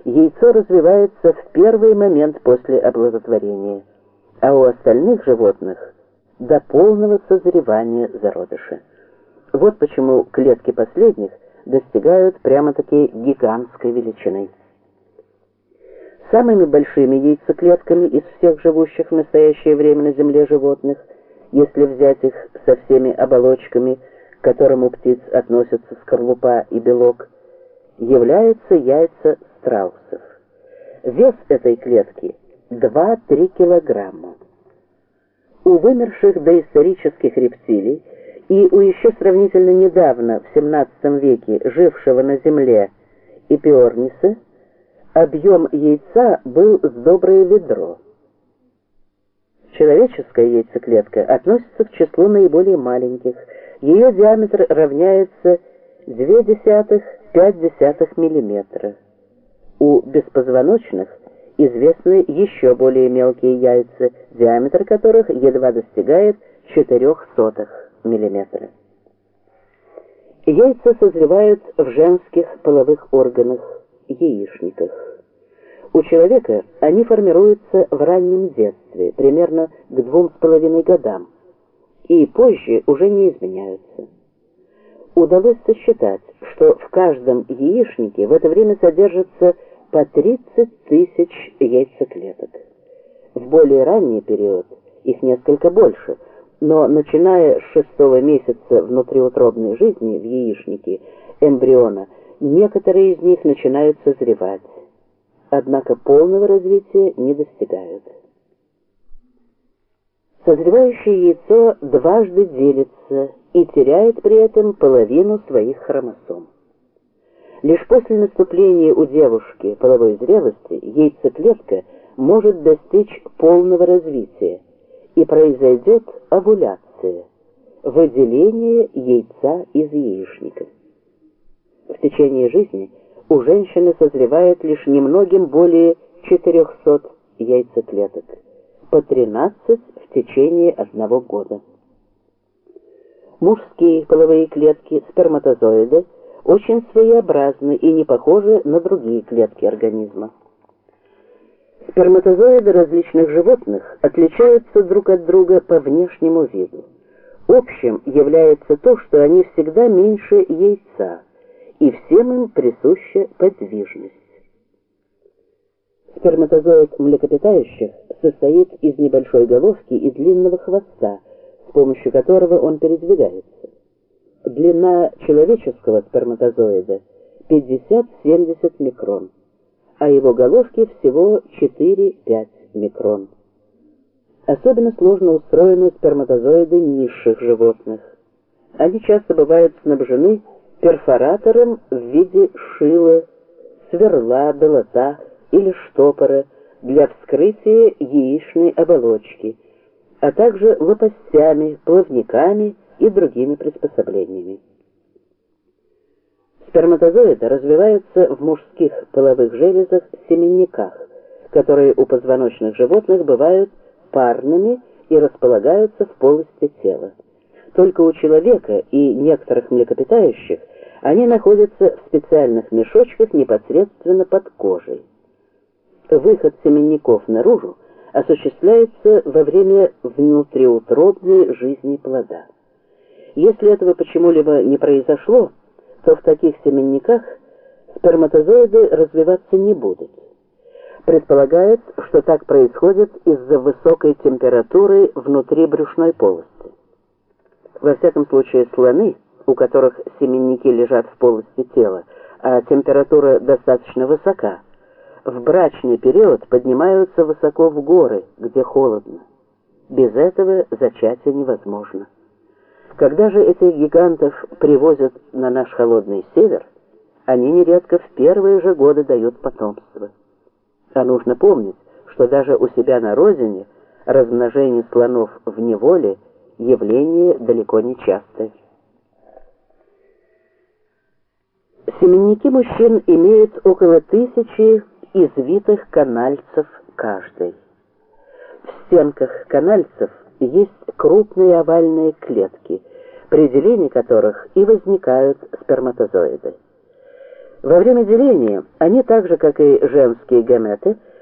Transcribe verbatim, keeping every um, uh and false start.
яйцо развивается в первый момент после оплодотворения, а у остальных животных до полного созревания зародыша. Вот почему клетки последних достигают прямо-таки гигантской величины. Самыми большими яйцеклетками из всех живущих в настоящее время на Земле животных, если взять их со всеми оболочками, к которым у птиц относятся скорлупа и белок, являются яйца страусов. Вес этой клетки два-три килограмма. У вымерших доисторических рептилий и у еще сравнительно недавно, в семнадцатом веке, жившего на Земле эпиорниса, объем яйца был с доброе ведро. Человеческая яйцеклетка относится к числу наиболее маленьких. Ее диаметр равняется два десятых — пять десятых миллиметра. У беспозвоночных известны еще более мелкие яйца, диаметр которых едва достигает четырех сотых миллиметра. Яйца созревают в женских половых органах, яичниках. У человека они формируются в раннем детстве, примерно к двум с половиной годам, и позже уже не изменяются. Удалось сосчитать, что в каждом яичнике в это время содержится по тридцать тысяч яйцеклеток. В более ранний период их несколько больше, но начиная с шестого месяца внутриутробной жизни в яичнике эмбриона, некоторые из них начинают созревать, однако полного развития не достигают. Созревающее яйцо дважды делится и теряет при этом половину своих хромосом. Лишь после наступления у девушки половой зрелости яйцеклетка может достичь полного развития, и произойдет овуляция, выделение яйца из яичника. В течение жизни у женщины созревает лишь немногим более четырехсот яйцеклеток, по тринадцать в течение одного года. Мужские половые клетки, сперматозоиды, очень своеобразны и не похожи на другие клетки организма. Сперматозоиды различных животных отличаются друг от друга по внешнему виду. Общим является то, что они всегда меньше яйца, и всем им присуща подвижность. Сперматозоид млекопитающих состоит из небольшой головки и длинного хвоста, с помощью которого он передвигается. Длина человеческого сперматозоида пятьдесят-семьдесят микрон, а его головки всего четыре-пять микрон. Особенно сложно устроены сперматозоиды низших животных. Они часто бывают снабжены перфоратором в виде шила, сверла, долота или штопора для вскрытия яичной оболочки, а также лопастями, плавниками и другими приспособлениями. Сперматозоиды развиваются в мужских половых железах-семенниках, которые у позвоночных животных бывают парными и располагаются в полости тела. Только у человека и некоторых млекопитающих они находятся в специальных мешочках непосредственно под кожей. Выход семенников наружу осуществляется во время внутриутробной жизни плода. Если этого почему-либо не произошло, то в таких семенниках сперматозоиды развиваться не будут. Предполагается, что так происходит из-за высокой температуры внутри брюшной полости. Во всяком случае, слоны, у которых семенники лежат в полости тела, а температура достаточно высока, в брачный период поднимаются высоко в горы, где холодно. Без этого зачатие невозможно. Когда же этих гигантов привозят на наш холодный север, они нередко в первые же годы дают потомство. А нужно помнить, что даже у себя на родине размножение слонов в неволе явление далеко не частое. Семенники мужчин имеют около тысячи извитых канальцев каждый. В стенках канальцев есть крупные овальные клетки, при делении которых и возникают сперматозоиды. Во время деления они, так же как и женские гаметы,